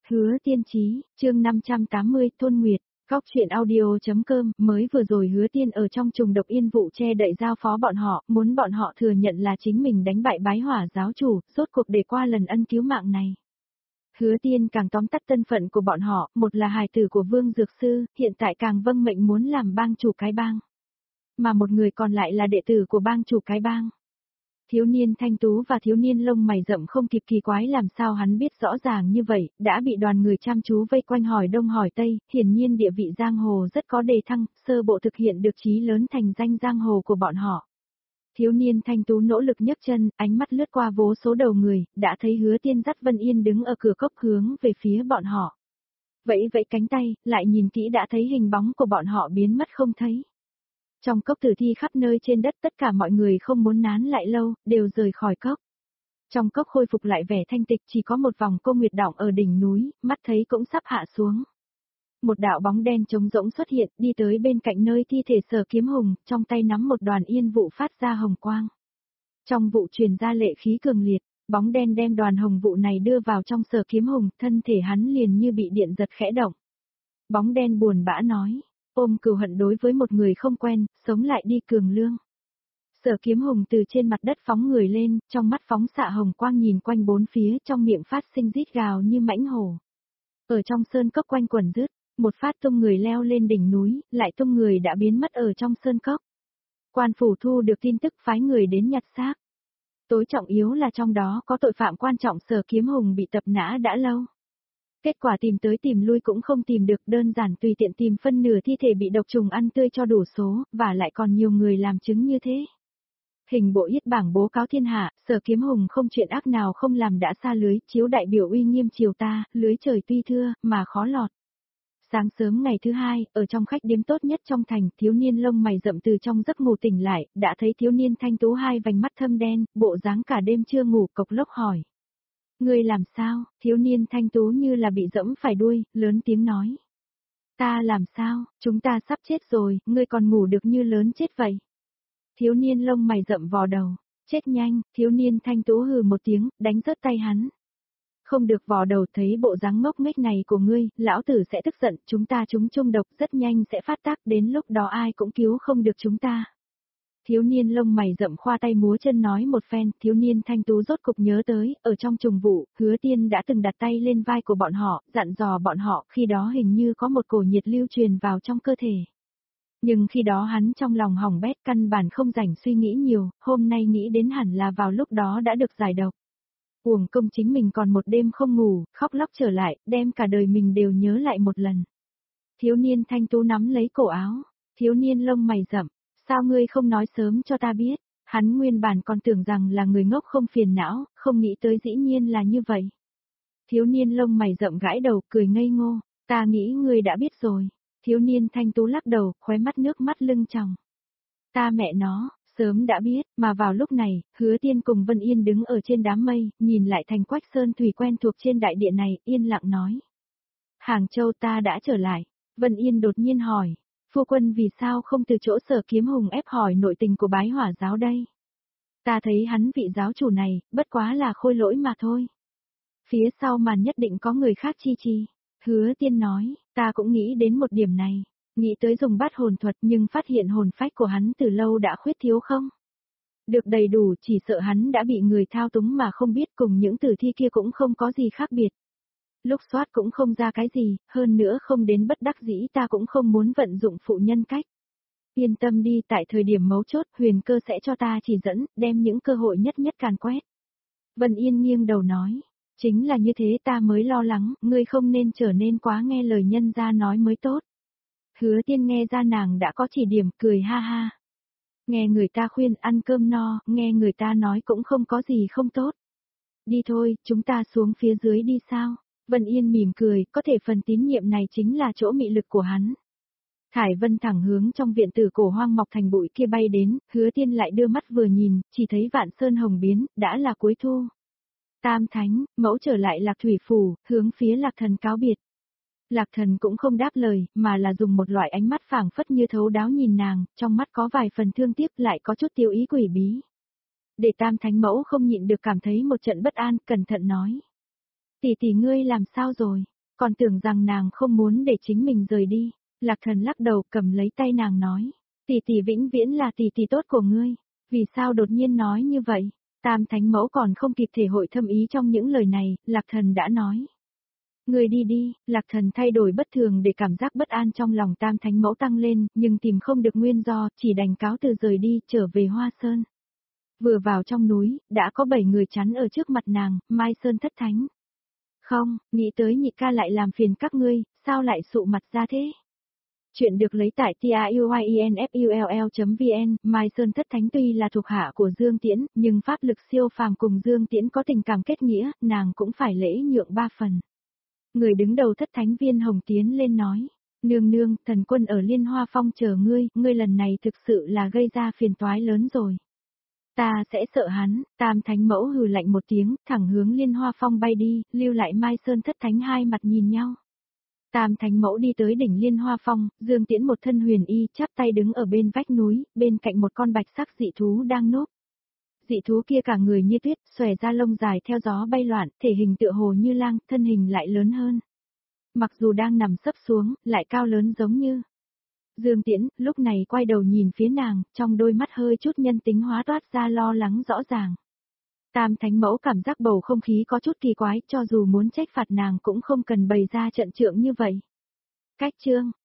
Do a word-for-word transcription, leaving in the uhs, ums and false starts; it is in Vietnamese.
Hứa Tiên Chí, chương năm trăm tám mươi, Thôn Nguyệt, Góc truyện audio.com, mới vừa rồi Hứa Tiên ở trong trùng độc yên vụ che đậy giao phó bọn họ, muốn bọn họ thừa nhận là chính mình đánh bại bái hỏa giáo chủ, rốt cuộc để qua lần ân cứu mạng này. Hứa Tiên càng tóm tắt thân phận của bọn họ, một là hài tử của Vương Dược Sư, hiện tại càng vâng mệnh muốn làm bang chủ cái bang. Mà một người còn lại là đệ tử của bang chủ cái bang. Thiếu niên thanh tú và thiếu niên lông mày rậm không kịp kỳ quái làm sao hắn biết rõ ràng như vậy, đã bị đoàn người chăm chú vây quanh hỏi đông hỏi tây, hiển nhiên địa vị giang hồ rất có đề thăng, sơ bộ thực hiện được chí lớn thành danh giang hồ của bọn họ. Thiếu niên thanh tú nỗ lực nhấc chân, ánh mắt lướt qua vô số đầu người, đã thấy Hứa Tiên dắt Vân Yên đứng ở cửa cốc hướng về phía bọn họ. Vẫy vẫy cánh tay, lại nhìn kỹ đã thấy hình bóng của bọn họ biến mất không thấy. Trong cốc tử thi khắp nơi trên đất tất cả mọi người không muốn nán lại lâu, đều rời khỏi cốc. Trong cốc khôi phục lại vẻ thanh tịch chỉ có một vòng cô nguyệt đọng ở đỉnh núi, mắt thấy cũng sắp hạ xuống. Một đạo bóng đen trống rỗng xuất hiện, đi tới bên cạnh nơi thi thể Sở Kiếm Hùng, trong tay nắm một đoàn yên vụ phát ra hồng quang. Trong vụ truyền ra lệ khí cường liệt, bóng đen đem đoàn hồng vụ này đưa vào trong Sở Kiếm Hùng, thân thể hắn liền như bị điện giật khẽ động. Bóng đen buồn bã nói. Ôm cừu hận đối với một người không quen, sống lại đi cường lương. Sở Kiếm Hùng từ trên mặt đất phóng người lên, trong mắt phóng xạ hồng quang nhìn quanh bốn phía, trong miệng phát sinh rít gào như mãnh hổ. Ở trong sơn cốc quanh quẩn rứt, một phát tung người leo lên đỉnh núi, lại tung người đã biến mất ở trong sơn cốc. Quan phủ thu được tin tức phái người đến nhặt xác. Tối trọng yếu là trong đó có tội phạm quan trọng Sở Kiếm Hùng bị tập nã đã lâu. Kết quả tìm tới tìm lui cũng không tìm được, đơn giản tùy tiện tìm phân nửa thi thể bị độc trùng ăn tươi cho đủ số, và lại còn nhiều người làm chứng như thế. Hình bộ yết bảng bố cáo thiên hạ, Sở Kiếm Hùng không chuyện ác nào không làm đã xa lưới, chiếu đại biểu uy nghiêm triều ta, lưới trời tuy thưa, mà khó lọt. Sáng sớm ngày thứ hai, ở trong khách điếm tốt nhất trong thành, thiếu niên lông mày rậm từ trong giấc ngủ tỉnh lại, đã thấy thiếu niên thanh tú hai vành mắt thâm đen, bộ dáng cả đêm chưa ngủ, cộc lốc hỏi. Ngươi làm sao? Thiếu niên thanh tú như là bị dẫm phải đuôi, lớn tiếng nói. Ta làm sao? Chúng ta sắp chết rồi, ngươi còn ngủ được như lớn chết vậy. Thiếu niên lông mày rậm vò đầu. Chết nhanh, thiếu niên thanh tú hừ một tiếng, đánh rớt tay hắn. Không được vò đầu, thấy bộ dáng ngốc nghếch này của ngươi, lão tử sẽ tức giận, chúng ta chúng chung độc rất nhanh sẽ phát tác, đến lúc đó ai cũng cứu không được chúng ta. Thiếu niên lông mày rậm khoa tay múa chân nói một phen, thiếu niên thanh tú rốt cục nhớ tới, ở trong trùng vụ, Hứa Tiên đã từng đặt tay lên vai của bọn họ, dặn dò bọn họ, khi đó hình như có một cổ nhiệt lưu truyền vào trong cơ thể. Nhưng khi đó hắn trong lòng hỏng bét, căn bản không rảnh suy nghĩ nhiều, hôm nay nghĩ đến hẳn là vào lúc đó đã được giải độc. Uổng công chính mình còn một đêm không ngủ, khóc lóc trở lại, đem cả đời mình đều nhớ lại một lần. Thiếu niên thanh tú nắm lấy cổ áo, thiếu niên lông mày rậm. Sao ngươi không nói sớm cho ta biết? Hắn nguyên bản còn tưởng rằng là người ngốc không phiền não, không nghĩ tới dĩ nhiên là như vậy. Thiếu niên lông mày rậm gãi đầu, cười ngây ngô, ta nghĩ ngươi đã biết rồi. Thiếu niên thanh tú lắc đầu, khóe mắt nước mắt lưng tròng. Ta mẹ nó, sớm đã biết, mà vào lúc này, Hứa Tiên cùng Vân Yên đứng ở trên đám mây, nhìn lại thành Quách Sơn Thủy quen thuộc trên đại địa này, yên lặng nói. Hàng Châu ta đã trở lại. Vân Yên đột nhiên hỏi. Phu quân vì sao không từ chỗ Sở Kiếm Hùng ép hỏi nội tình của bái hỏa giáo đây? Ta thấy hắn vị giáo chủ này, bất quá là khôi lỗi mà thôi. Phía sau màn nhất định có người khác chi chi. Hứa Tiên nói, ta cũng nghĩ đến một điểm này. Nghĩ tới dùng bát hồn thuật nhưng phát hiện hồn phách của hắn từ lâu đã khuyết thiếu không? Được đầy đủ chỉ sợ hắn đã bị người thao túng mà không biết, cùng những tử thi kia cũng không có gì khác biệt. Lúc soát cũng không ra cái gì, hơn nữa không đến bất đắc dĩ ta cũng không muốn vận dụng phụ nhân cách. Yên tâm đi, tại thời điểm mấu chốt, huyền cơ sẽ cho ta chỉ dẫn, đem những cơ hội nhất nhất càn quét. Vân Yên nghiêng đầu nói, chính là như thế ta mới lo lắng, ngươi không nên trở nên quá nghe lời nhân gia nói mới tốt. Hứa Tiên nghe ra nàng đã có chỉ điểm, cười ha ha. Nghe người ta khuyên ăn cơm no, nghe người ta nói cũng không có gì không tốt. Đi thôi, chúng ta xuống phía dưới đi sao? Vân Yên mỉm cười, có thể phần tín nhiệm này chính là chỗ mị lực của hắn. Thải Vân thẳng hướng trong viện tử cổ hoang mọc thành bụi kia bay đến, Hứa Tiên lại đưa mắt vừa nhìn, chỉ thấy vạn sơn hồng biến, đã là cuối thu. Tam Thánh, mẫu trở lại Lạc Thủy Phủ, hướng phía Lạc Thần cáo biệt. Lạc Thần cũng không đáp lời, mà là dùng một loại ánh mắt phảng phất như thấu đáo nhìn nàng, trong mắt có vài phần thương tiếc lại có chút tiêu ý quỷ bí. Để Tam Thánh mẫu không nhịn được cảm thấy một trận bất an, cẩn thận nói. Tỷ tỷ ngươi làm sao rồi? Còn tưởng rằng nàng không muốn để chính mình rời đi. Lạc Thần lắc đầu cầm lấy tay nàng nói. Tỷ tỷ vĩnh viễn là tỷ tỷ tốt của ngươi. Vì sao đột nhiên nói như vậy? Tam Thánh Mẫu còn không kịp thể hội thâm ý trong những lời này, Lạc Thần đã nói. Người đi đi, Lạc Thần thay đổi bất thường để cảm giác bất an trong lòng Tam Thánh Mẫu tăng lên, nhưng tìm không được nguyên do, chỉ đành cáo từ rời đi, trở về Hoa Sơn. Vừa vào trong núi, đã có bảy người chắn ở trước mặt nàng, Mai Sơn thất thánh. Không, nghĩ tới nhị ca lại làm phiền các ngươi, sao lại sụ mặt ra thế? Chuyện được lấy tại tiuyinfull chấm vn, Mai Sơn Thất Thánh tuy là thuộc hạ của Dương Tiễn, nhưng pháp lực siêu phàm cùng Dương Tiễn có tình cảm kết nghĩa, nàng cũng phải lễ nhượng ba phần. Người đứng đầu Thất Thánh Viên Hồng tiến lên nói, nương nương, thần quân ở Liên Hoa Phong chờ ngươi, ngươi lần này thực sự là gây ra phiền toái lớn rồi. Ta sẽ sợ hắn, Tam Thánh Mẫu hừ lạnh một tiếng, thẳng hướng Liên Hoa Phong bay đi, lưu lại Mai Sơn Thất Thánh hai mặt nhìn nhau. Tam Thánh Mẫu đi tới đỉnh Liên Hoa Phong, Dương Tiễn một thân huyền y chắp tay đứng ở bên vách núi, bên cạnh một con bạch sắc dị thú đang núp. Dị thú kia cả người như tuyết, xòe ra lông dài theo gió bay loạn, thể hình tựa hồ như lang, thân hình lại lớn hơn. Mặc dù đang nằm sấp xuống, lại cao lớn giống như. Dương Tiễn, lúc này quay đầu nhìn phía nàng, trong đôi mắt hơi chút nhân tính hóa toát ra lo lắng rõ ràng. Tam Thánh Mẫu cảm giác bầu không khí có chút kỳ quái, cho dù muốn trách phạt nàng cũng không cần bày ra trận trượng như vậy. Cách chương